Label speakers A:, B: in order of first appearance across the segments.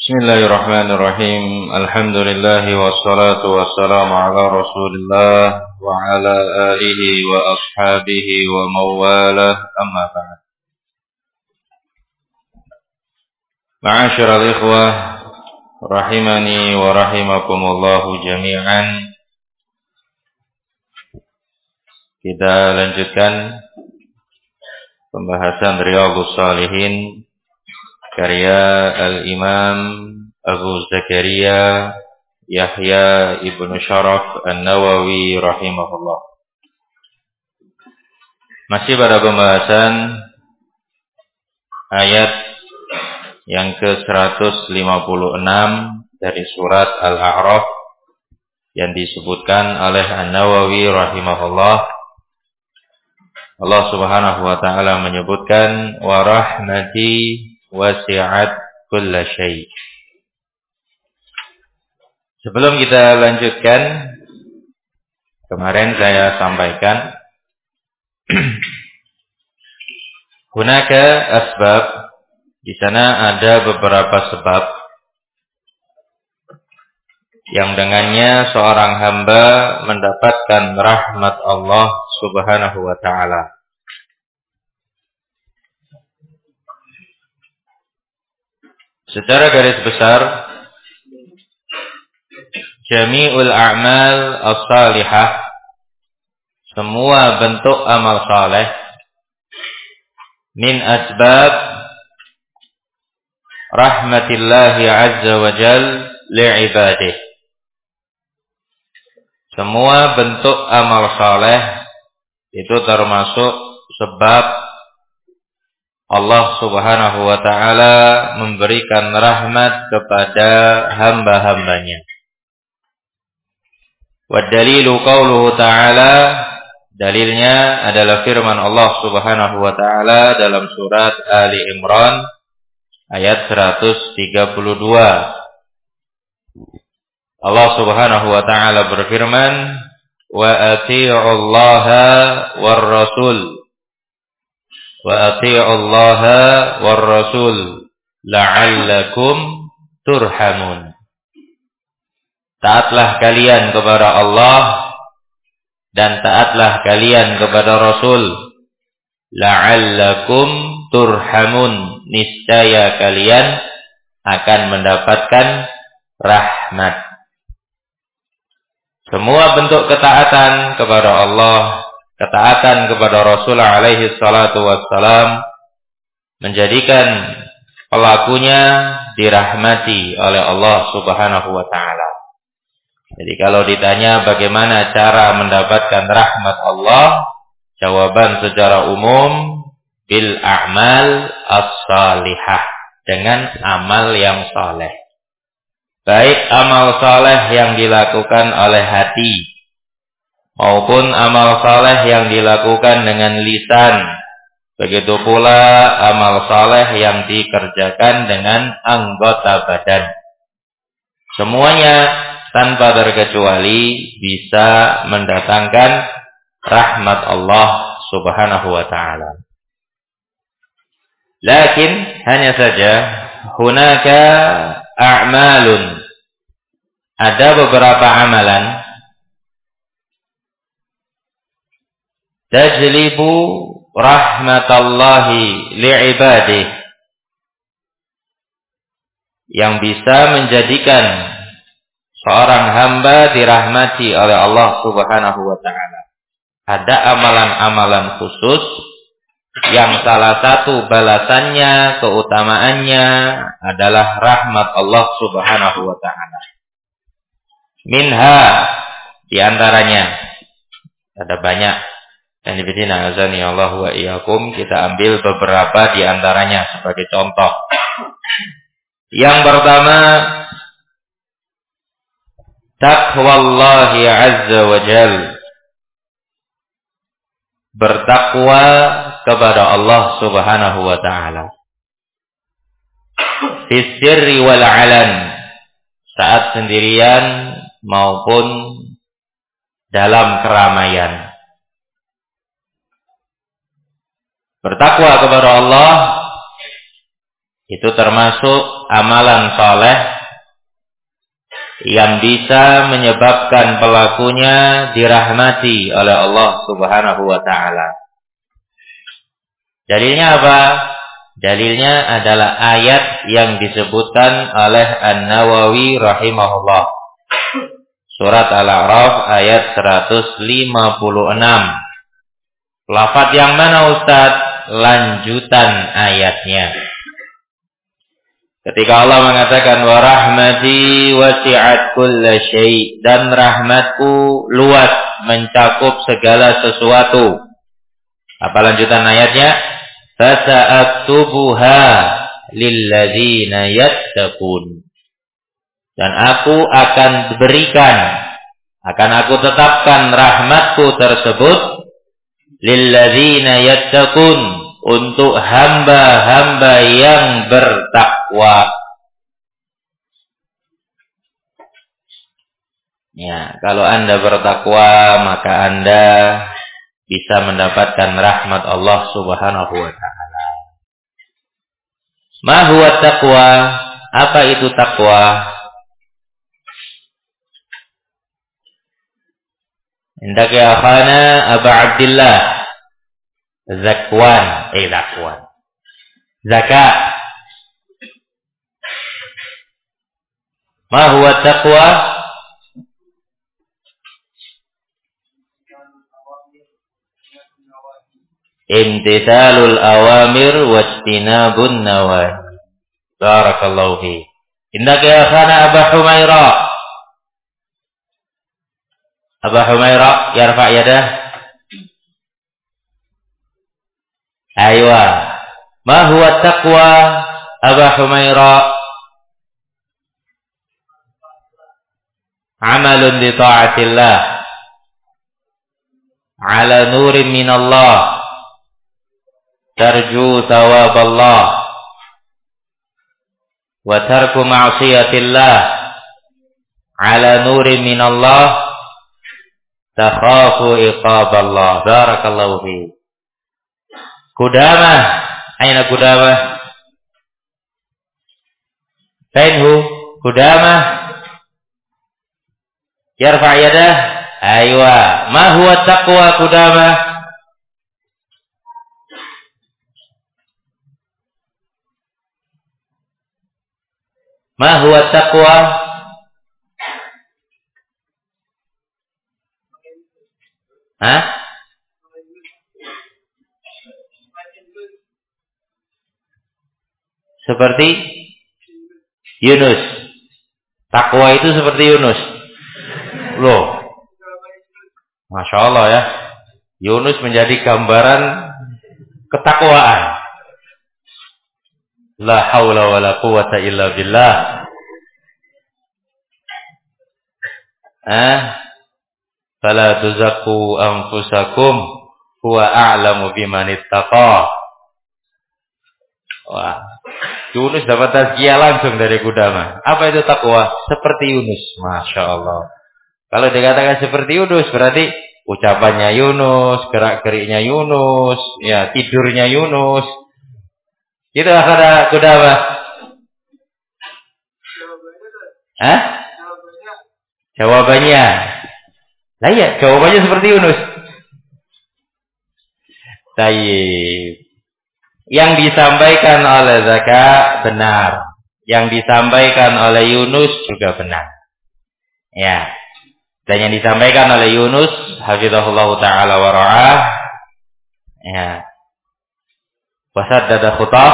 A: Bismillahirrahmanirrahim. Alhamdulillahi wassalatu wassalamu ala Rasulillah wa ala alihi wa ashabihi wa mawalah, amma ba'd. Ma'asyiral ikhwah rahimani wa rahimakumullahu jami'an. Kita lanjutkan pembahasan Riyadhus Shalihin karya Al-Imam Abu Zakaria Yahya ibnu Sharaf An-Nawawi rahimahullah. Masih pada pembahasan ayat yang ke-156 dari surat Al-A'raf yang disebutkan oleh An-Nawawi rahimahullah. Allah Subhanahu wa taala menyebutkan wa rahmati wasi'at kulla syai'. Sebelum kita lanjutkan, kemarin saya sampaikan hunaka asbab, di sana ada beberapa sebab yang dengannya seorang hamba mendapatkan rahmat Allah Subhanahu wa taala. Secara garis besar, jami'ul a'mal as-salihah, semua bentuk amal saleh, min asbab rahmatillahi azza wa jal li'ibadih. Semua bentuk amal saleh itu termasuk sebab Allah Subhanahu wa ta'ala memberikan rahmat kepada hamba-hambanya. Wa dalilu qauluhu ta'ala, dalilnya adalah firman Allah Subhanahu wa ta'ala dalam surat Ali Imran ayat 132. Allah Subhanahu wa ta'ala berfirman, wa ati'ullaha war rasul wa ati'ullaha war rasul la'allakum turhamun. Taatlah kalian kepada Allah dan taatlah kalian kepada Rasul, la'allakum turhamun, niscaya kalian akan mendapatkan rahmat. Semua bentuk ketaatan kepada Allah, ketaatan kepada Rasul alaihi salatu wassalam menjadikan pelakunya dirahmati oleh Allah Subhanahu wa ta'ala. Jadi kalau ditanya bagaimana cara mendapatkan rahmat Allah, jawaban secara umum bil a'mal as-salihah, dengan amal yang saleh. Baik amal saleh yang dilakukan oleh hati maupun amal saleh yang dilakukan dengan lisan. Begitu pula amal saleh yang dikerjakan dengan anggota badan. Semuanya tanpa terkecuali bisa mendatangkan rahmat Allah Subhanahu wa ta'ala. Lakin hanya saja hunaka a'malun, ada beberapa amalan tajlibu rahmatallahi li'ibadih, yang bisa menjadikan seorang hamba dirahmati oleh Allah Subhanahu wa ta'ala. Ada amalan-amalan khusus yang salah satu balasannya, keutamaannya adalah rahmat Allah Subhanahu wa ta'ala. Minha, diantaranya ada banyak. Dan ibadina azani Allah wa iyyakum, kita ambil beberapa di antaranya sebagai contoh. Yang pertama, taqwallahi azza wa jal, bertakwa kepada Allah Subhanahu wa ta'ala. Fis sirri wal alan, saat sendirian maupun dalam keramaian. Bertakwa kepada Allah itu termasuk amalan soleh yang bisa menyebabkan pelakunya dirahmati oleh Allah Subhanahu wa ta'ala. Dalilnya apa? Dalilnya adalah ayat yang disebutkan oleh An-Nawawi rahimahullah. Surat Al-A'raf ayat 156. Lafaz yang mana Ustaz? Lanjutan ayatnya. Ketika Allah mengatakan wa rahmati wasi'at kulla syai', dan rahmatku luas mencakup segala sesuatu. Apa lanjutan ayatnya? Fasa'aktubuha lilladzina yattaqun. Dan aku akan aku tetapkan rahmatku tersebut lilladzina yattaqun, untuk hamba-hamba yang bertakwa. Ya, kalau Anda bertakwa, maka Anda bisa mendapatkan rahmat Allah Subhanahu wa ta'ala. Ma huwa taqwa? Apa itu takwa? Indak ya akhana Aba Abdillah Zakwan. Zakat. Ma huwa taqwa? Imtithalul awamir wajtinabun nawahi. Barakallahu fi. Indak ya akhana Aba Humaira. Aba Humaira, yarfa' yadah. Aywa. Ma huwa taqwa Aba Humaira? Amalun di ta'atillah ala nurin minallah tarju thawab Allah wa tarku ma'siyatillah ala nurin minallah takhafu iqab Allah. Barakallahu fi. Qudamah, aina Qudamah? Fainhu Qudamah? Yarfa' yadah. Aywa. Ma huwa taqwa Qudamah? Ma huwa taqwa? Hah? Seperti Yunus. Takwa itu seperti Yunus. Loh. Masya Allah ya. Yunus menjadi gambaran ketakwaan. La haula wa la quwata illa billah. Fala tuzakku anfusakum huwa a'lamu biman ittaqa. Wah, Yunus dapat tazkiyah langsung dari Qudamah. Apa itu takwa? Seperti Yunus. Masya Allah. Kalau dikatakan seperti Yunus, berarti ucapannya Yunus, gerak-geriknya Yunus, ya tidurnya Yunus. Itu kata Qudamah. Hah? Jawabannya. Nah iya, jawabannya seperti Yunus. Tayyib. Yang disampaikan oleh Zaka benar. Yang disampaikan oleh Yunus juga benar. Ya. Dan yang disampaikan oleh Yunus, hafizahullah ta'ala wa ra'ah. Ya. Wasaddada khutah.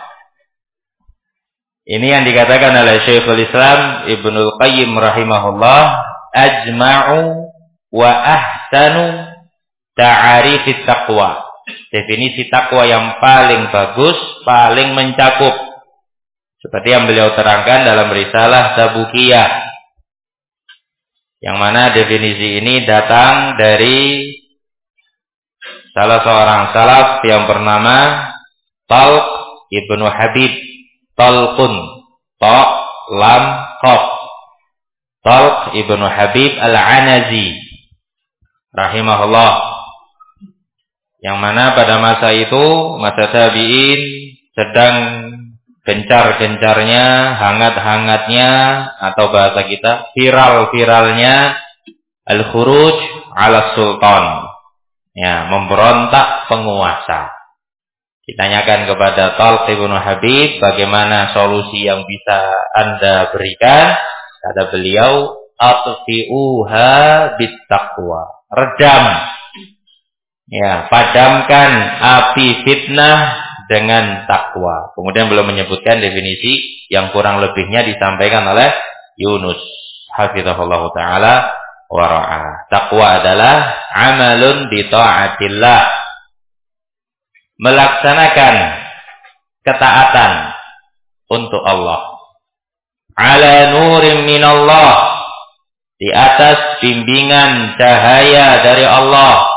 A: Ini yang dikatakan oleh Syekhul Islam Ibnul Qayyim rahimahullah. Ajma'u wa ahsanu ta'arifit taqwa. Definisi takwa yang paling bagus, paling mencakup. Seperti yang beliau terangkan dalam risalah Tabukiyah. Yang mana definisi ini datang dari salah seorang salaf yang bernama Talq Ibnu Habib. Talqun. Ta, lam, qaf. Talq Ibnu Habib Al-Anazi rahimahullah. Yang mana pada masa itu, masa tabi'in sedang gencar-gencarnya, hangat-hangatnya, atau bahasa kita viral-viralnya al-khuruj ala sultan. Ya, memberontak penguasa. Ditanyakan kepada Talq ibn Habib, bagaimana solusi yang bisa Anda berikan? Kata beliau, atfi'uha bittaqwa. Redam. Ya, padamkan api fitnah dengan takwa. Kemudian belum menyebutkan definisi yang kurang lebihnya disampaikan oleh Yunus hafizahullah taala wa ra'ah. Takwa adalah amalun bi ta'atillah. Melaksanakan ketaatan untuk Allah. Ala nurim minallah. Di atas bimbingan cahaya dari Allah.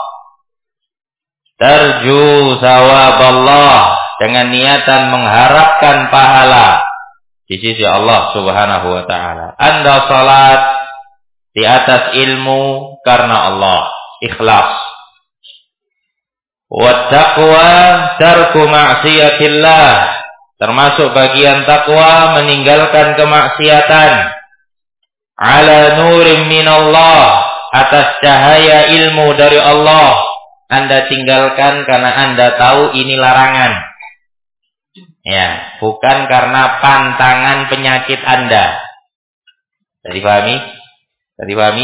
A: Tarju sawaballah. Dengan niatan mengharapkan pahala di sisi Allah subhanahu wa ta'ala. Anda salat di atas ilmu karena Allah. Ikhlas. Wattaqwa tarku ma'siyatillah. Termasuk bagian takwa meninggalkan kemaksiatan. Ala nurim minallah. Atas cahaya ilmu dari Allah. Anda tinggalkan karena Anda tahu ini larangan. Ya, bukan karena pantangan penyakit Anda. Tadi pahami?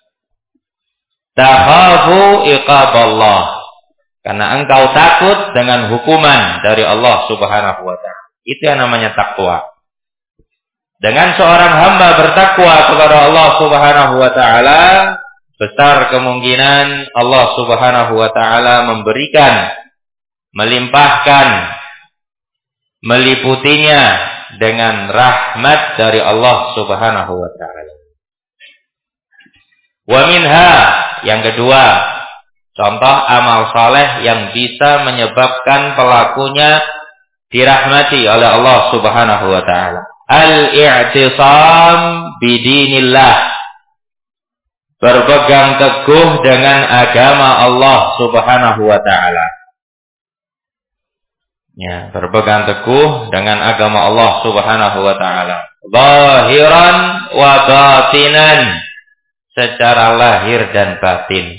A: Takhafu iqaballah. Karena engkau takut dengan hukuman dari Allah subhanahu wa ta'ala. Itu yang namanya takwa. Dengan seorang hamba bertakwa kepada Allah subhanahu wa ta'ala, besar kemungkinan Allah subhanahu wa ta'ala memberikan, melimpahkan, meliputinya dengan rahmat dari Allah subhanahu wa ta'ala. Wa minha, yang kedua, contoh amal saleh yang bisa menyebabkan pelakunya dirahmati oleh Allah subhanahu wa ta'ala. Al-i'tisam bidinillah. Berpegang teguh dengan agama Allah subhanahu wa ta'ala. Ya, berpegang teguh dengan agama Allah subhanahu wa ta'ala. Zahiran wa batinan. Secara lahir dan batin.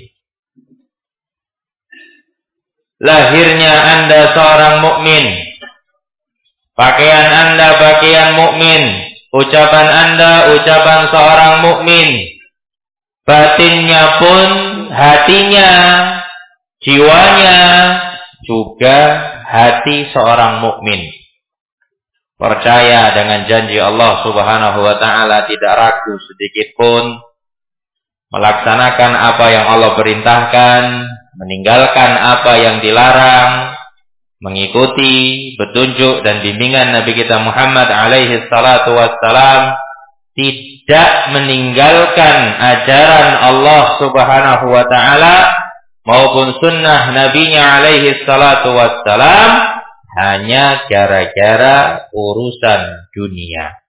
A: Lahirnya Anda seorang mukmin, pakaian Anda pakaian mukmin, ucapan Anda ucapan seorang mukmin, batinnya pun, hatinya, jiwanya juga hati seorang mukmin. Percaya dengan janji Allah subhanahu wa ta'ala, tidak ragu sedikit pun, melaksanakan apa yang Allah perintahkan, meninggalkan apa yang dilarang, mengikuti petunjuk dan bimbingan Nabi kita Muhammad alaihi salatu wassalam, tidak meninggalkan ajaran Allah subhanahu wa ta'ala maupun sunnah Nabinya alaihi salatu wassalam hanya gara-gara urusan dunia.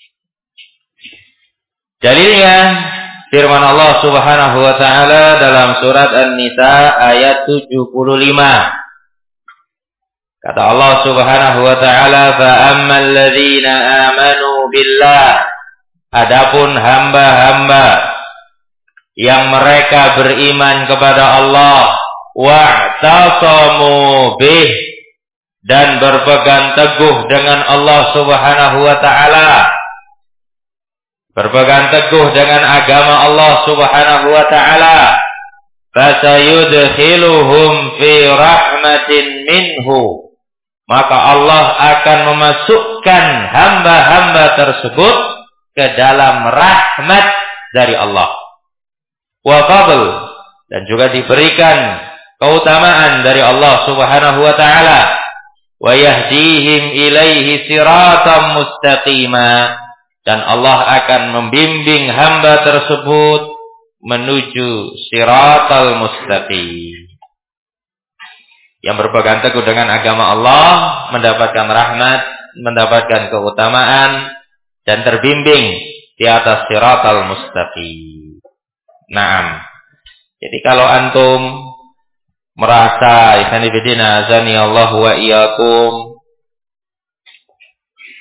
A: Dalilnya firman Allah subhanahu wa ta'ala dalam surat An-Nisa ayat 75. Kata Allah subhanahu wa ta'ala, فَأَمَّا الَّذِينَ آمَنُوا بِاللَّهِ. Adapun hamba-hamba yang mereka beriman kepada Allah, وَاعْتَصَمُوا بِهِ. Dan berpegang teguh dengan Allah subhanahu wa ta'ala. Berpegang teguh dengan agama Allah subhanahu wa ta'ala. Fasayudkhiluhum fi rahmatin minhu. Maka Allah akan memasukkan hamba-hamba tersebut ke dalam rahmat dari Allah. Wa fadl. Dan juga diberikan keutamaan dari Allah subhanahu wa ta'ala. Wa yahdihim ilaihi siratan mustaqima. Dan Allah akan membimbing hamba tersebut menuju siratal mustaqim. Yang berpegang teguh dengan agama Allah mendapatkan rahmat, mendapatkan keutamaan dan terbimbing di atas siratal mustaqim. Naam. Jadi kalau antum merasa ikhwan fillah azani Allah wa iyyakum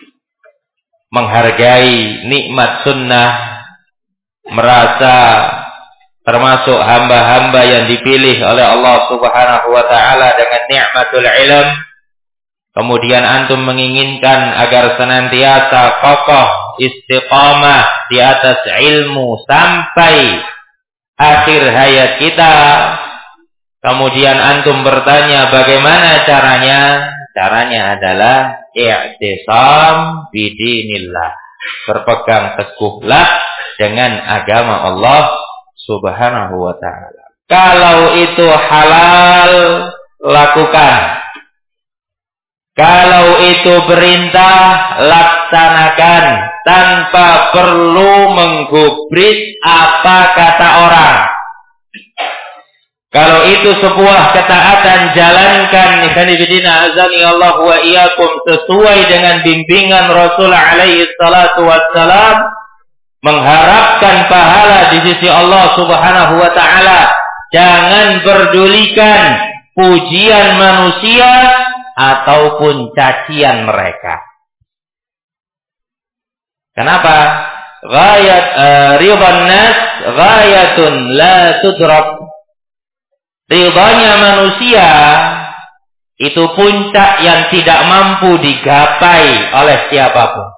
A: menghargai nikmat sunnah, merasa termasuk hamba-hamba yang dipilih oleh Allah Subhanahu wa taala dengan nikmatul ilm, kemudian antum menginginkan agar senantiasa kokoh istiqamah di atas ilmu sampai akhir hayat kita, kemudian antum bertanya bagaimana caranya? Caranya adalah i'tisam bidinillah, berpegang teguhlah dengan agama Allah Subhanahu wa ta'ala. Kalau itu halal, lakukan. Kalau itu perintah, laksanakan tanpa perlu menggubris apa kata orang. Kalau itu sebuah ketaatan, jalankan ikhwanifidina azani Allah wa iyyakum sesuai dengan bimbingan Rasul alaihi salatu wassalam, mengharapkan pahala di sisi Allah Subhanahu wa taala. Jangan pedulikan pujian manusia ataupun cacian mereka. Kenapa? Ghayat ridhan nas ghayatun la tudrak. Ridhanya manusia itu puncak yang tidak mampu digapai oleh siapapun.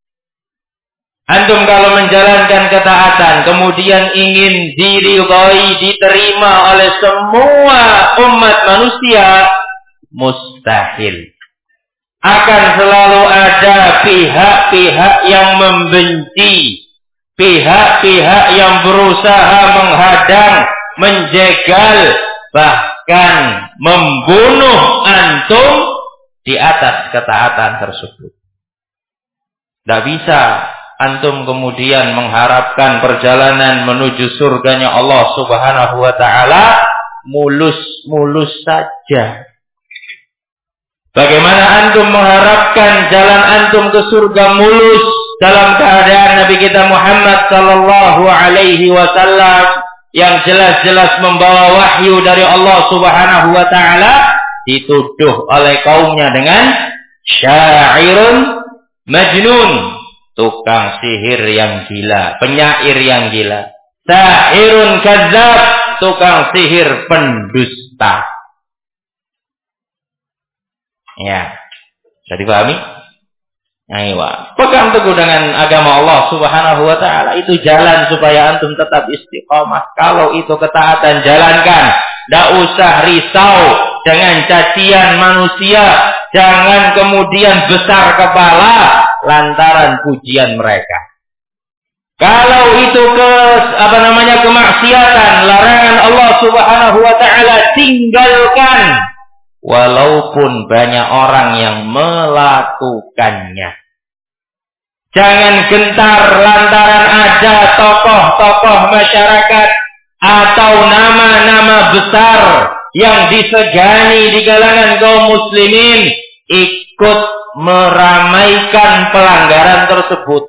A: Antum kalau menjalankan ketaatan kemudian ingin diridhai, diterima oleh semua umat manusia, mustahil. Akan selalu ada pihak-pihak yang membenci, pihak-pihak yang berusaha menghadang, menjegal, bahkan membunuh antum di atas ketaatan tersebut. Tidak bisa antum kemudian mengharapkan perjalanan menuju surganya Allah Subhanahu wa ta'ala mulus-mulus saja. Bagaimana antum mengharapkan jalan antum ke surga mulus dalam keadaan Nabi kita Muhammad sallallahu alaihi wasallam yang jelas-jelas membawa wahyu dari Allah Subhanahu wa ta'ala dituduh oleh kaumnya dengan syairun majnun, tukang sihir yang gila, penyair yang gila, sahirun kadzab, tukang sihir pendusta. Ya, bisa dipahami? Ayo, pegang teguh dengan agama Allah Subhanahu wa ta'ala. Itu jalan supaya antum tetap istiqamah. Kalau itu ketaatan, jalankan. Tidak usah risau dengan cacian manusia. Jangan kemudian besar kepala lantaran pujian mereka. Kalau itu kemaksiatan, larangan Allah Subhanahu wa ta'ala, tinggalkan. Walaupun banyak orang yang melakukannya. Jangan gentar lantaran ada tokoh-tokoh masyarakat atau nama-nama besar yang disegani di kalangan kaum muslimin ikut meramaikan pelanggaran tersebut.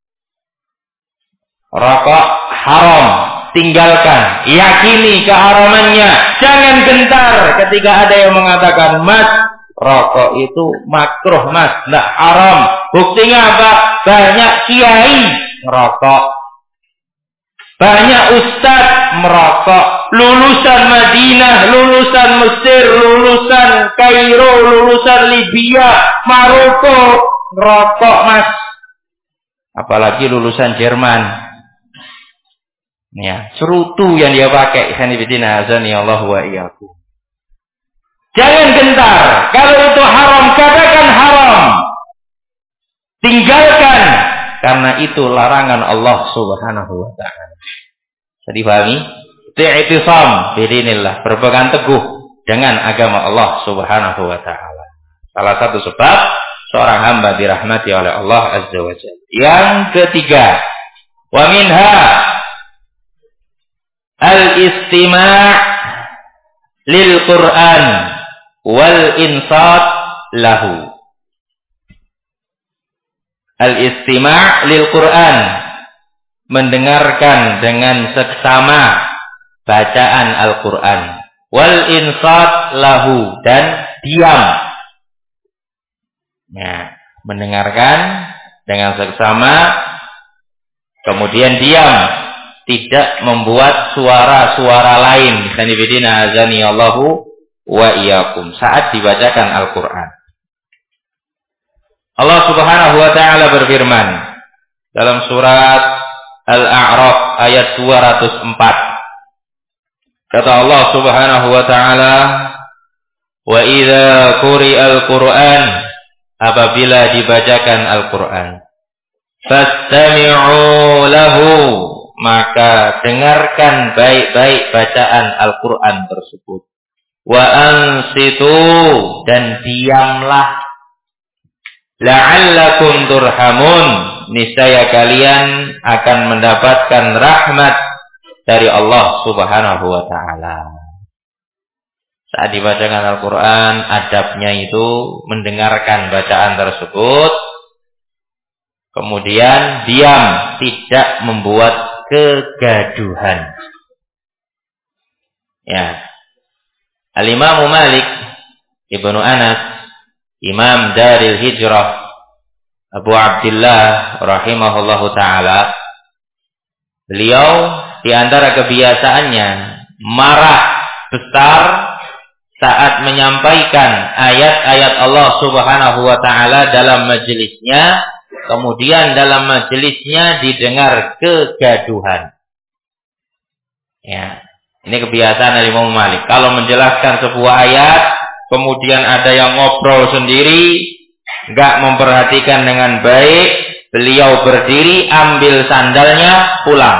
A: Rokok haram, tinggalkan, yakini keharamannya. Jangan gentar ketika ada yang mengatakan, "Mas, rokok itu makruh, Mas, tidak haram." Buktinya apa? Banyak kiai merokok, banyak ustaz merokok, lulusan Madinah, lulusan Mesir, lulusan Kairo, lulusan Libya, Maroko merokok, Mas. Apalagi lulusan Jerman. Ya, cerutu yang dia pakai. Ikhwanifidina azani Allah wa iyyakum. Jangan gentar. Kalau itu haram, katakan haram. Tinggalkan. Karena itu larangan Allah Subhanahu wa ta'ala. Bisa dipahami? I'tisam bidinillah. Berpegang teguh dengan agama Allah Subhanahu wa ta'ala. Salah satu sebab seorang hamba dirahmati oleh Allah Azza wa Jalla. Yang ketiga, wa minha al-istima' lil Qur'an wal insat lahu. Al-istima' lil Qur'an, mendengarkan dengan seksama bacaan Al-Qur'an, wal insat lahu, dan diam. Nah, mendengarkan dengan seksama, kemudian diam, tidak membuat suara-suara lain. Sanibidina azani Allahu wa iyyakum saat dibacakan Al-Qur'an. Allah Subhanahu wa taala berfirman dalam surat Al-A'raf ayat 204. Kata Allah Subhanahu wa taala, "Wa idza quri'al Qur'an," apabila dibacakan Al-Qur'an, "fastami'u lahu," maka dengarkan baik-baik bacaan Al-Qur'an tersebut. "Wa ansitu," dan diamlah. "La'allakum turhamun," niscaya kalian akan mendapatkan rahmat dari Allah Subhanahu wa taala. Saat dibacakan Al-Qur'an, adabnya itu mendengarkan bacaan tersebut, kemudian diam, tidak membuat kegaduhan. Ya. Al-Imam Malik Ibnu Anas, Imam Daril Hijrah, Abu Abdullah rahimahullahu taala, beliau di antara kebiasaannya marah besar saat menyampaikan ayat-ayat Allah Subhanahu wa taala dalam majelisnya, kemudian dalam majelisnya didengar kegaduhan. Ya, ini kebiasaan Imam Malik. Kalau menjelaskan sebuah ayat, kemudian ada yang ngobrol sendiri, enggak memperhatikan dengan baik, beliau berdiri, ambil sandalnya, pulang.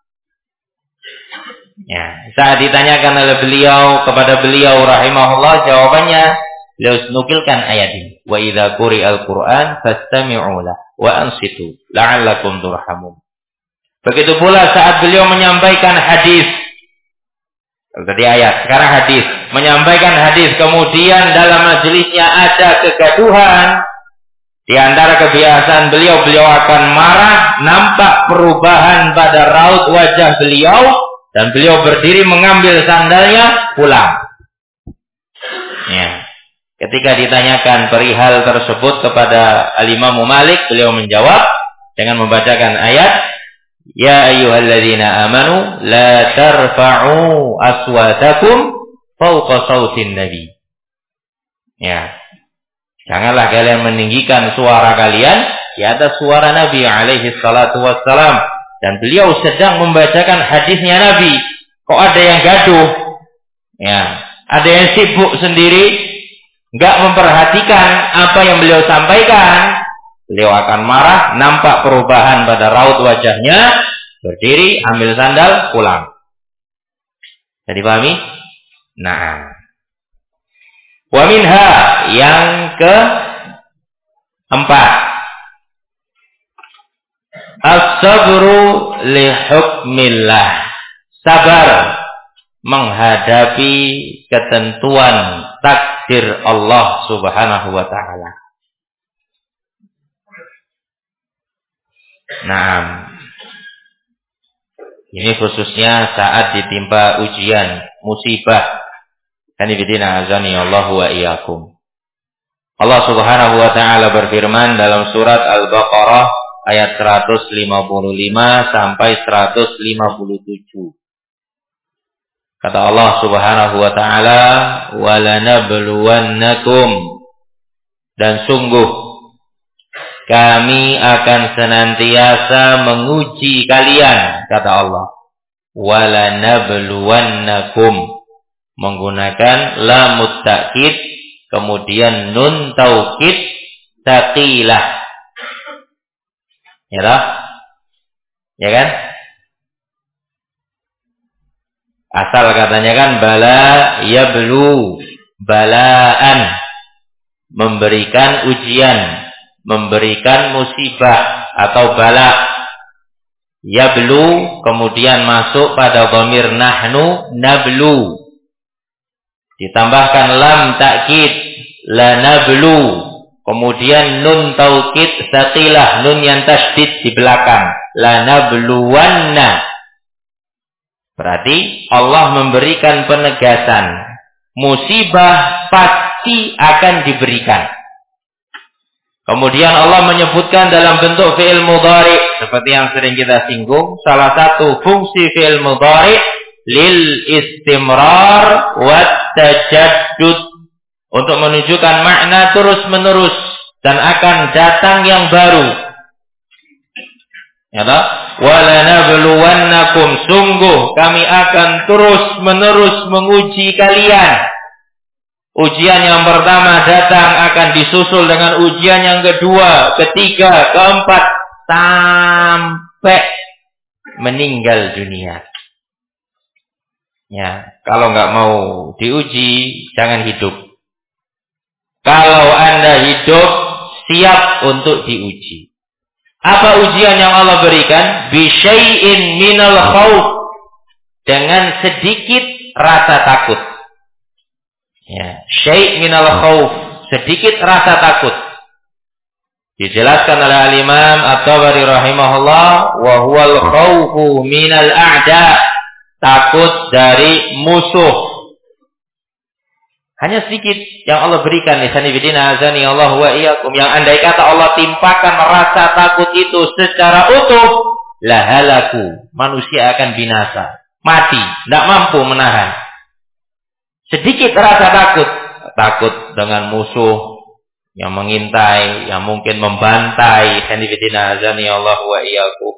A: Ya, saat ditanyakan oleh beliau kepada beliau rahimahullah, jawabannya beliau nukilkan ayat ini. Wa idza quri'al Qur'an fastami'u lahu wa ansitu la'allakum turhamun. Begitu pula saat beliau menyampaikan hadis. Tadi ayat, sekarang hadis. Menyampaikan hadis, kemudian dalam majelisnya ada kegaduhan. Di antara kebiasaan beliau akan marah, nampak perubahan pada raut wajah beliau, dan beliau berdiri mengambil sandalnya, pulang. Ya. Ketika ditanyakan perihal tersebut kepada Al-Imam Malik, beliau menjawab dengan membacakan ayat, "Ya ayyuhalladzina amanu la tarfa'u aswatakum fawqa sautin nabi." Ya. Janganlah kalian meninggikan suara kalian di atas suara Nabi alaihi salatu wassalam. Dan beliau sedang membacakan hadisnya Nabi. Kok ada yang gaduh? Ya, ada yang sibuk sendiri, enggak memperhatikan apa yang beliau sampaikan. Beliau akan marah, nampak perubahan pada raut wajahnya, berdiri, ambil sandal, pulang. Jadi pahami? Nah. Wa minha, yang keempat, as-sabru li hukmillah. Sabar menghadapi ketentuan takdir Allah Subhanahu wa taala. Nah, ini khususnya saat ditimpa ujian, musibah. Kanibidina azani Allahu wa iyyakum. Allah Subhanahu wa taala berfirman dalam surat Al-Baqarah ayat 155 sampai 157. Kata Allah Subhanahu wa taala, "Wa lanabluwannakum," dan sungguh kami akan senantiasa menguji kalian, kata Allah. "Wa lanabluwannakum," menggunakan lamut takkid, kemudian nun taukid taqilah. Ya tak? Ya kan? Asal katanya kan bala yablu, balaan, memberikan ujian, memberikan musibah atau bala. Yablu kemudian masuk pada dhamir nahnu, nablu. Ditambahkan lam takkid, la nablu. Kemudian nun taukid saqilah, nun yang tasydid di belakang, la nabluwanna. Berarti Allah memberikan penegasan, musibah pasti akan diberikan. Kemudian Allah menyebutkan dalam bentuk fi'il mudhari seperti yang sering kita singgung, salah satu fungsi fi'il mudhari lil istimrar wat tajaddud, untuk menunjukkan makna terus-menerus dan akan datang yang baru. Ya toh? Walanabluwannakum, sungguh kami akan terus-menerus menguji kalian. Ujian yang pertama datang akan disusul dengan ujian yang kedua, ketiga, keempat, sampai meninggal dunia. Ya, kalau nggak mau diuji, jangan hidup. Kalau Anda hidup, siap untuk diuji. Apa ujian yang Allah berikan? Bisyai'in minal khawf, dengan sedikit rasa takut. Ya, syai' minal khawf, sedikit rasa takut. Dijelaskan oleh al-Imam At-Tabari rahimahullah, wa huwal khawfu minal a'da, takut dari musuh. Hanya sedikit yang Allah berikan. Lisanibidina azani Allah wa iyyakum, yang andai kata Allah timpakan rasa takut itu secara utuh, lahalaku, manusia akan binasa, mati, tidak mampu menahan. Sedikit rasa takut, takut dengan musuh yang mengintai, yang mungkin membantai. Lisanibidina azani Allah wa iyyakum.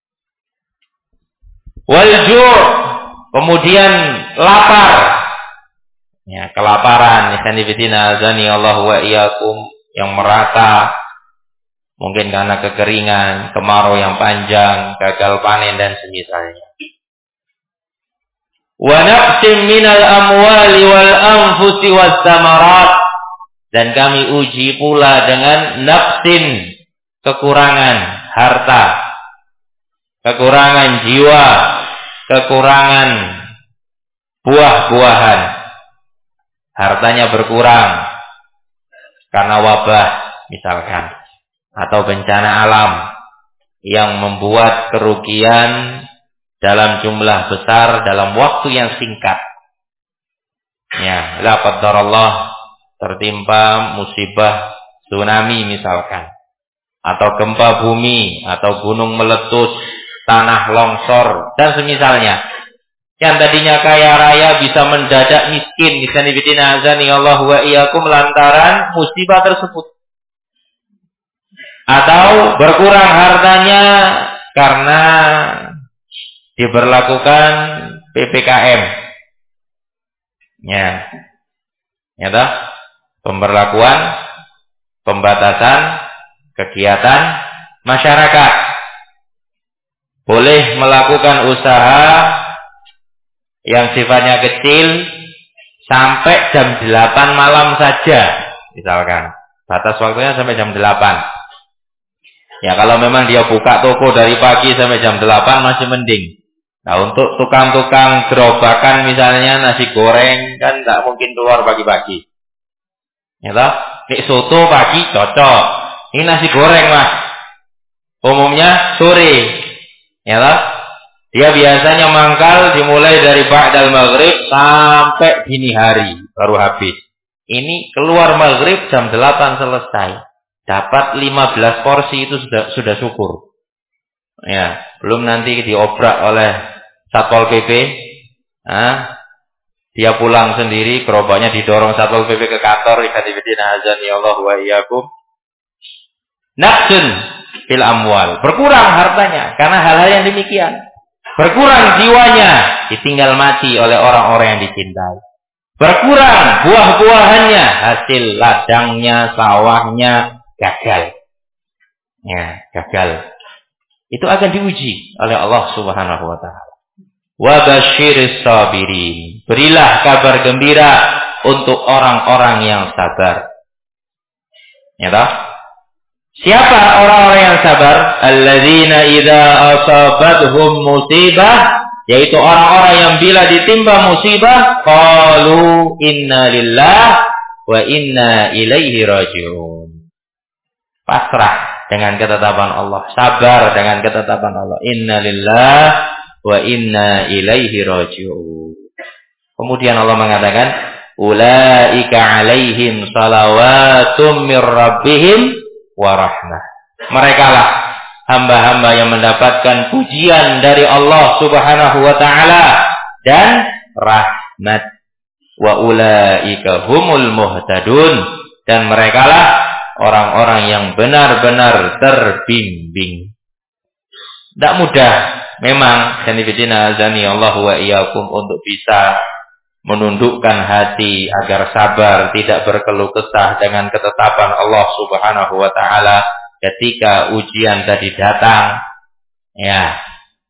A: Wal ju', kemudian lapar. Ya, kelaparan, lisanibidina azani Allah wa iyyakum, yang merata, mungkin karena kekeringan, kemarau yang panjang, gagal panen dan semisalnya. Wa naqsim minal amwali wal anfusi was samarat, dan kami uji pula dengan naqsin, kekurangan harta, kekurangan jiwa, kekurangan buah-buahan. Hartanya berkurang karena wabah misalkan, atau bencana alam yang membuat kerugian dalam jumlah besar dalam waktu yang singkat. Ya, la qadarallah, tertimpa musibah tsunami misalkan, atau gempa bumi, atau gunung meletus, tanah longsor dan semisalnya. Yang tadinya kaya raya bisa mendadak miskin. Lisanibidina azani Allah wa iyyakum, lantaran musibah tersebut. Atau berkurang hartanya karena diberlakukan PPKM. Ya. Ya toh? Pemberlakuan, pembatasan kegiatan masyarakat. Boleh melakukan usaha yang sifatnya kecil sampai jam 8 malam saja, misalkan. Batas waktunya sampai jam 8. Ya, kalau memang dia buka toko dari pagi sampai jam 8 masih mending. Nah, untuk tukang-tukang gerobakan misalnya nasi goreng, kan tidak mungkin keluar pagi-pagi. Ya toh? Nek soto pagi cocok. Ini nasi goreng, Mas. Umumnya sore. Ya toh? Dia biasanya mangkal dimulai dari ba'dal maghrib sampai dini hari baru habis. Ini keluar maghrib jam 8 selesai. Dapat 15 porsi itu sudah syukur. Ya, belum nanti diobrak oleh Satpol PP. Dia pulang sendiri, gerobaknya didorong Satpol PP ke kantor. Ikhwanifidina azani Allah wa iyyakum. Naqsun fil amwal, berkurang hartanya karena hal-hal yang demikian. Berkurang jiwanya, ditinggal mati oleh orang-orang yang dicintai. Berkurang buah-buahannya, hasil ladangnya, sawahnya gagal. Ya, gagal. Itu akan diuji oleh Allah Subhanahu wa taala. Wa basyiris sabirin, berilah kabar gembira untuk orang-orang yang sabar. Ya toh? Siapa orang-orang yang sabar? Alladzina idza asabathum musibah, yaitu orang-orang yang bila ditimpa musibah, qalu inna lillahi wa inna ilaihi raji'un. Pasrah dengan ketetapan Allah, sabar dengan ketetapan Allah. Inna lillahi wa inna ilaihi raji'un. Kemudian Allah mengatakan, ulaika alaihim salawatum mir rabbihim wa rahmah. Merekalah hamba-hamba yang mendapatkan pujian dari Allah Subhanahu wa taala dan rahmat. Wa ulaika humul muhtadun, dan merekalah orang-orang yang benar-benar terbimbing. Tidak mudah memang, sanifidina azani Allah wa iyyakum, untuk bisa menundukkan hati agar sabar, tidak berkeluh kesah dengan ketetapan Allah Subhanahu wa taala ketika ujian tadi datang. Ya.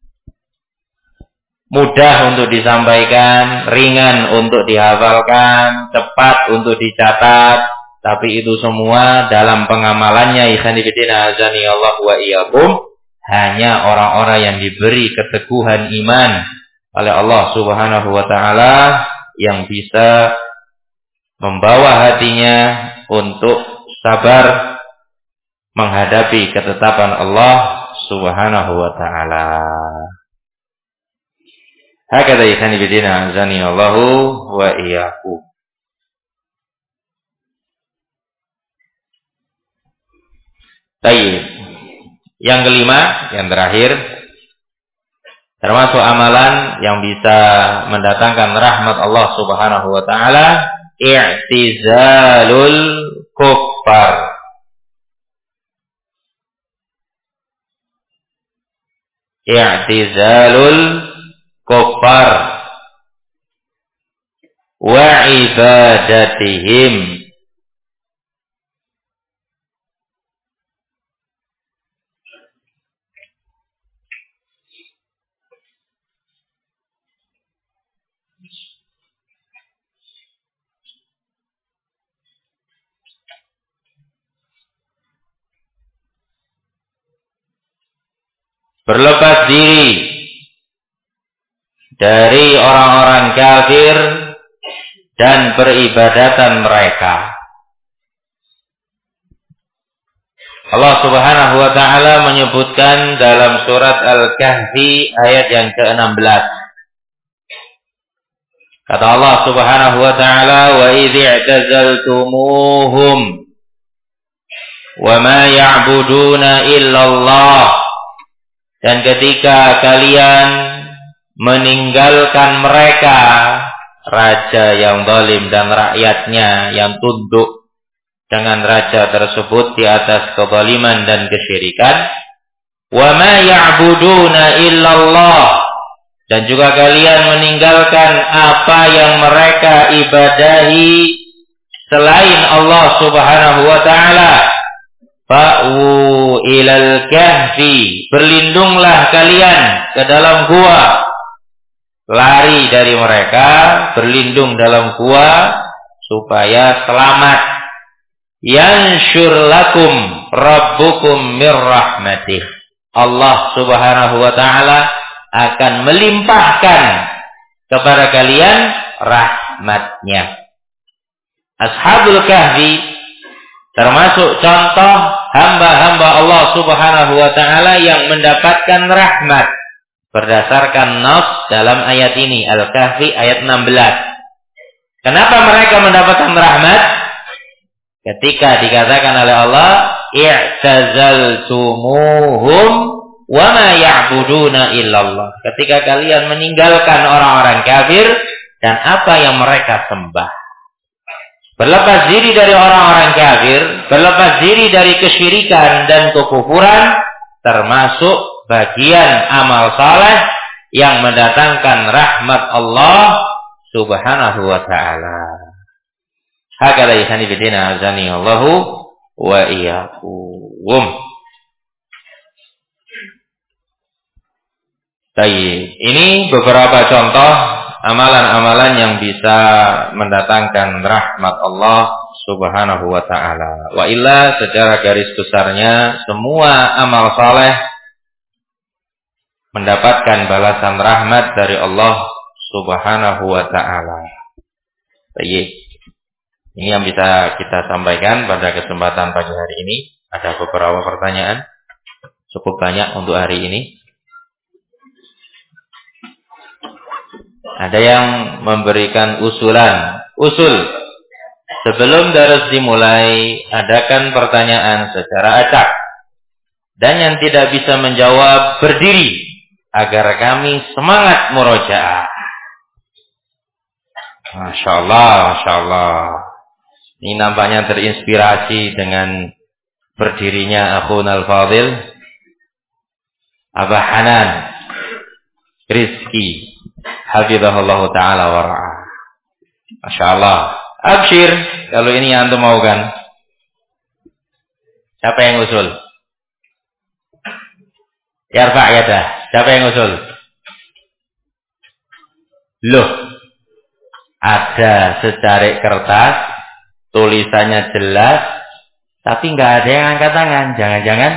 A: Mudah untuk disampaikan, ringan untuk dihafalkan, cepat untuk dicatat, tapi itu semua dalam pengamalannya ikhwanifidina azani Allah wa iyyakum hanya orang-orang yang diberi keteguhan iman oleh Allah Subhanahu wa taala yang bisa membawa hatinya untuk sabar menghadapi ketetapan Allah Subhanahu wa taala. Hakadha ikhwanifidina azani Allah wa iyyakum. Baik. Yang kelima, yang terakhir, termasuk amalan yang bisa mendatangkan rahmat Allah Subhanahu wa taala, i'tizalul kuffar. I'tizalul kuffar wa ibadatihim. Berlepas diri dari orang-orang kafir dan peribadatan mereka. Allah Subhanahu wa taala menyebutkan dalam surat Al-Kahfi ayat yang ke-16. Kata Allah Subhanahu wa taala, "Wa idh i'tazaltumuhum wa ma ya'buduna illallah." Dan ketika kalian meninggalkan mereka, raja yang zalim dan rakyatnya yang tunduk dengan raja tersebut di atas kezaliman dan kesyirikan, wa ma ya'buduna illallah, dan juga kalian meninggalkan apa yang mereka ibadahi selain Allah Subhanahu wa taala, fa'u ilal kahfi, berlindunglah kalian ke dalam gua, lari dari mereka, berlindung dalam gua supaya selamat. Yansyur lakum rabbukum mir rahmatih, Allah Subhanahu wa taala akan melimpahkan kepada kalian rahmatnya. Ashabul kahfi termasuk contoh hamba-hamba Allah Subhanahu wa taala yang mendapatkan rahmat berdasarkan nas dalam ayat ini, Al-Kahfi ayat 16. Kenapa mereka mendapatkan rahmat? Ketika dikatakan oleh Allah, i'tazaltumuhum wa ma ya'buduna illallah. Ketika kalian meninggalkan orang-orang kafir dan apa yang mereka sembah. Berlepas diri dari orang-orang kafir, berlepas diri dari kesyirikan dan kekufuran, termasuk bagian amal saleh yang mendatangkan rahmat Allah Subhanahu wa taala. Hakala ikhwanifidina azani Allahu wa iyyakum. Baik, ini beberapa contoh amalan-amalan yang bisa mendatangkan rahmat Allah Subhanahu wa taala. Wa illa secara garis besarnya semua amal saleh mendapatkan balasan rahmat dari Allah Subhanahu wa taala. Baik. Ini yang bisa kita sampaikan pada kesempatan pagi hari ini. Ada beberapa pertanyaan. Cukup banyak untuk hari ini. Ada yang memberikan usul sebelum darus dimulai, adakan pertanyaan secara acak. Dan yang tidak bisa menjawab, berdiri. Agar kami semangat murojaah. Masya Allah, Masya Allah. Ini nampaknya terinspirasi dengan berdirinya Akhunal Fadil Abah Hanan Rizki Hafizahullah Ta'ala wara'ah. Masya Allah. Absyir, kalau ini yang antum mau kan. Siapa yang usul? Yarfa' yadah. Siapa yang usul? Loh, ada secarik kertas, tulisannya jelas, tapi nggak ada yang angkat tangan. Jangan-jangan?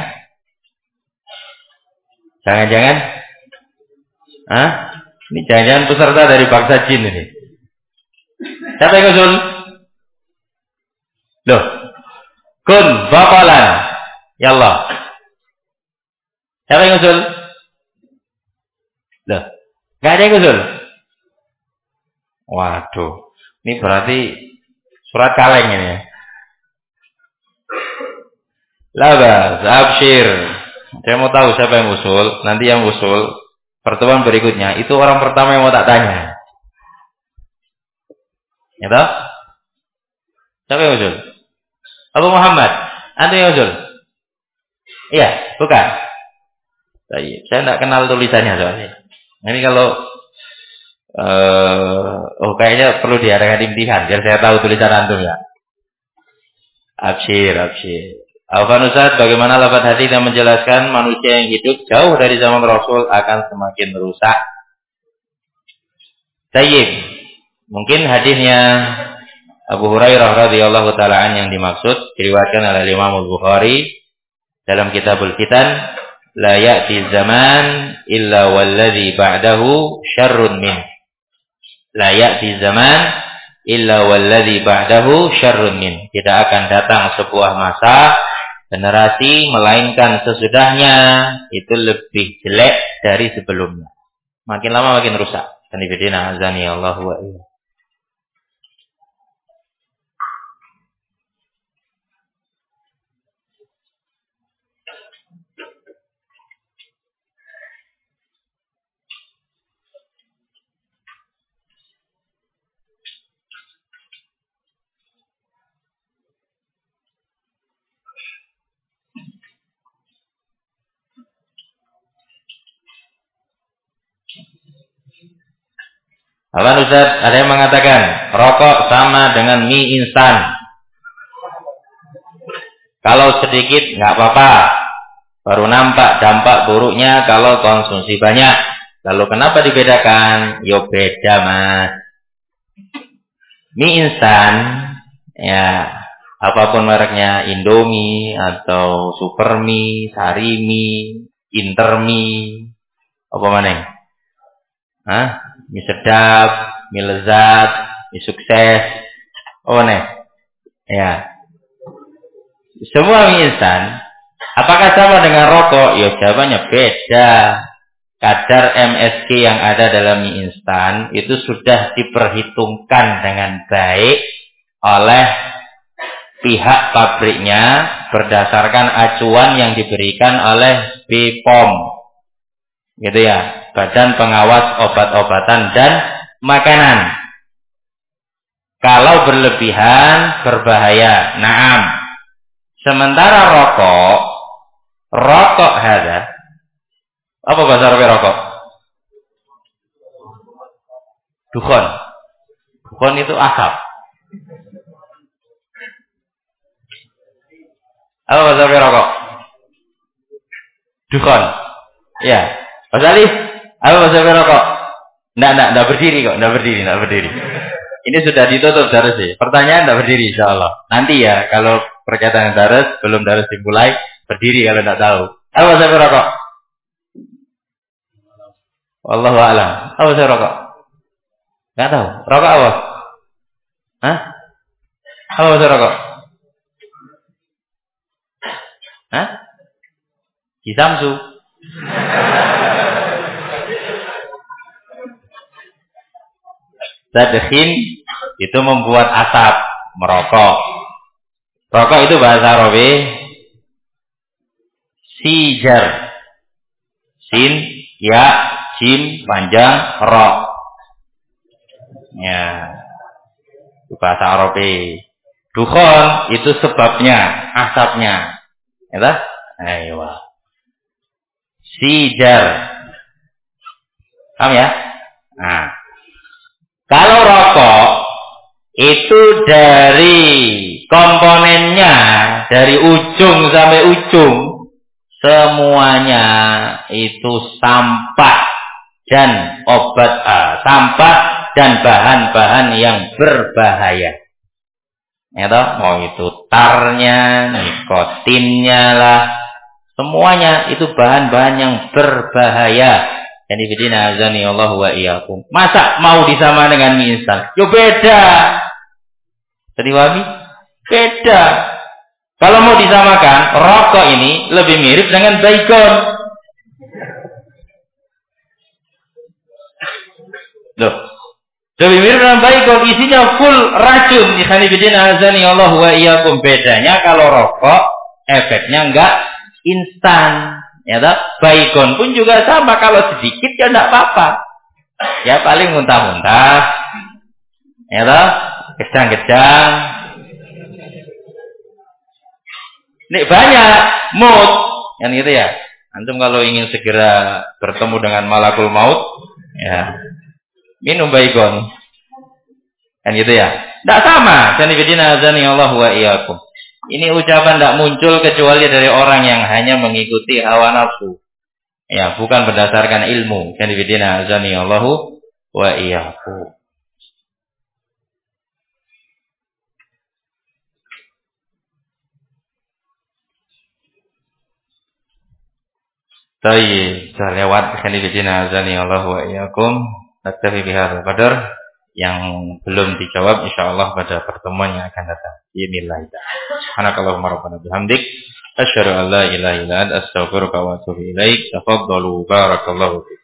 A: Hah? Ini jangan-jangan peserta dari bangsa jin ini. Siapa yang usul? Loh, kun baqalan. Ya Allah. Siapa yang usul? Loh, nggak ada yang usul. Waduh, ini berarti surat kaleng ini ya. Labas, absyir. Saya mau tahu siapa yang usul. Nanti yang usul pertemuan berikutnya itu orang pertama yang mau tak tanya. Ya toh? Siapa yang usul? Abu Muhammad. Antum yang usul? Iya, bukan. Saya tidak kenal tulisannya soalnya. Ini kalau kayaknya perlu diadakan imtihan biar saya tahu tulisan antum ya. Absyir. Afwan Ustaz, bagaimana lafaz hadis yang menjelaskan manusia yang hidup jauh dari zaman Rasul akan semakin rusak? Tayyib. Mungkin hadisnya Abu Hurairah radhiyallahu taala yang dimaksud diriwayatkan oleh Imam Al-Bukhari dalam Kitabul Fitan, la ya'ti zaman illa walladzi ba'dahu syarrun min. La ya'ti zaman illa walladzi ba'dahu syarrun min. Tidak akan datang sebuah masa generasi melainkan sesudahnya itu lebih jelek dari sebelumnya. Makin lama makin rusak. Sanibidina azani Allah wa iya. Apa Ustaz? Ada yang mengatakan rokok sama dengan mie instan. Kalau sedikit nggak apa-apa. Baru nampak dampak buruknya kalau konsumsi banyak. Lalu kenapa dibedakan? Yo beda mas. Mie instan, ya apapun mereknya, Indomie atau Supermie, Sarimi, Intermie, apa mana? Hah? Mie sedap, mie lezat, mie sukses. Oh nih. Ya. Semua mie instan. Apakah sama dengan rokok? Ya jawabannya beda. Kadar MSG yang ada dalam mie instan itu sudah diperhitungkan dengan baik oleh pihak pabriknya berdasarkan acuan yang diberikan oleh BPOM. Gitu ya. Badan Pengawas Obat-obatan dan Makanan. Kalau berlebihan berbahaya. Naam. Sementara rokok ada. Apa bahasa Arab rokok? Dukhon. Dukhon itu asap. Apa bahasa Arab rokok? Dukhon. Ya. Mas Ali, apa bahasa rokok? Nggak berdiri kok, nggak berdiri. Ini sudah ditutup darus sih. Pertanyaan nggak berdiri insyaallah. Nanti ya kalau perkataan darus belum darus dimulai berdiri kalau nggak tahu. Apa bahasa rokok? Wallahu a'lam. Apa bahasa rokok? Nggak tahu. Rokok apa? Hah? Apa bahasa rokok? Hah? Kisamsu. Tadkhin itu membuat asap, merokok. Rokok itu bahasa Arabi sijar. Sin, ya, jim, panjang, ro. Ya. Itu bahasa Arabi. Dukhon itu sebabnya, asapnya. Ya, ayo. Sijar. Paham ya? Nah, kalau rokok itu dari komponennya, dari ujung sampai ujung, semuanya itu sampah dan sampah dan bahan-bahan yang berbahaya. Ya toh, mau itu tarnya, nikotinnya lah, semuanya itu bahan-bahan yang berbahaya. Jadi bidina azani Allah wa iyyakum. Masa mau disama dengan mie instan? Yo beda. Tadi wabi? Beda. Kalau mau disamakan, rokok ini lebih mirip dengan baygon. Loh. Lebih mirip dengan baygon, isinya full racun. Ikhani bidina azani Allah wa iyyakum. Bedanya kalau rokok efeknya enggak instan. Ya toh, baygon pun juga sama, kalau sedikit ya enggak apa-apa. Ya paling muntah-muntah. Ya toh, kejang-kejang. Nih banyak maut kan gitu ya. Antum kalau ingin segera bertemu dengan malakul maut, ya minum baygon. Kan gitu ya. Enggak sama. Sanibidina azani Allah wa iyyakum. Ini ucapan tidak muncul kecuali dari orang yang hanya mengikuti hawa nafsu. Ya, bukan berdasarkan ilmu. Sanibidina azani Allah wa iyyakum. Baik, sudah lewat. Sanibidina azani Allah wa iyyakum. Naktafi bihadzal qadar. Yang belum dijawab insyaallah pada pertemuan yang akan datang. Bismillah. Subhanakallahumma rabbana bihamdik asyhadu an la ilaha illa anta astaghfiruka wa atubu ilaik. Tafaddalu barakallahu fiik.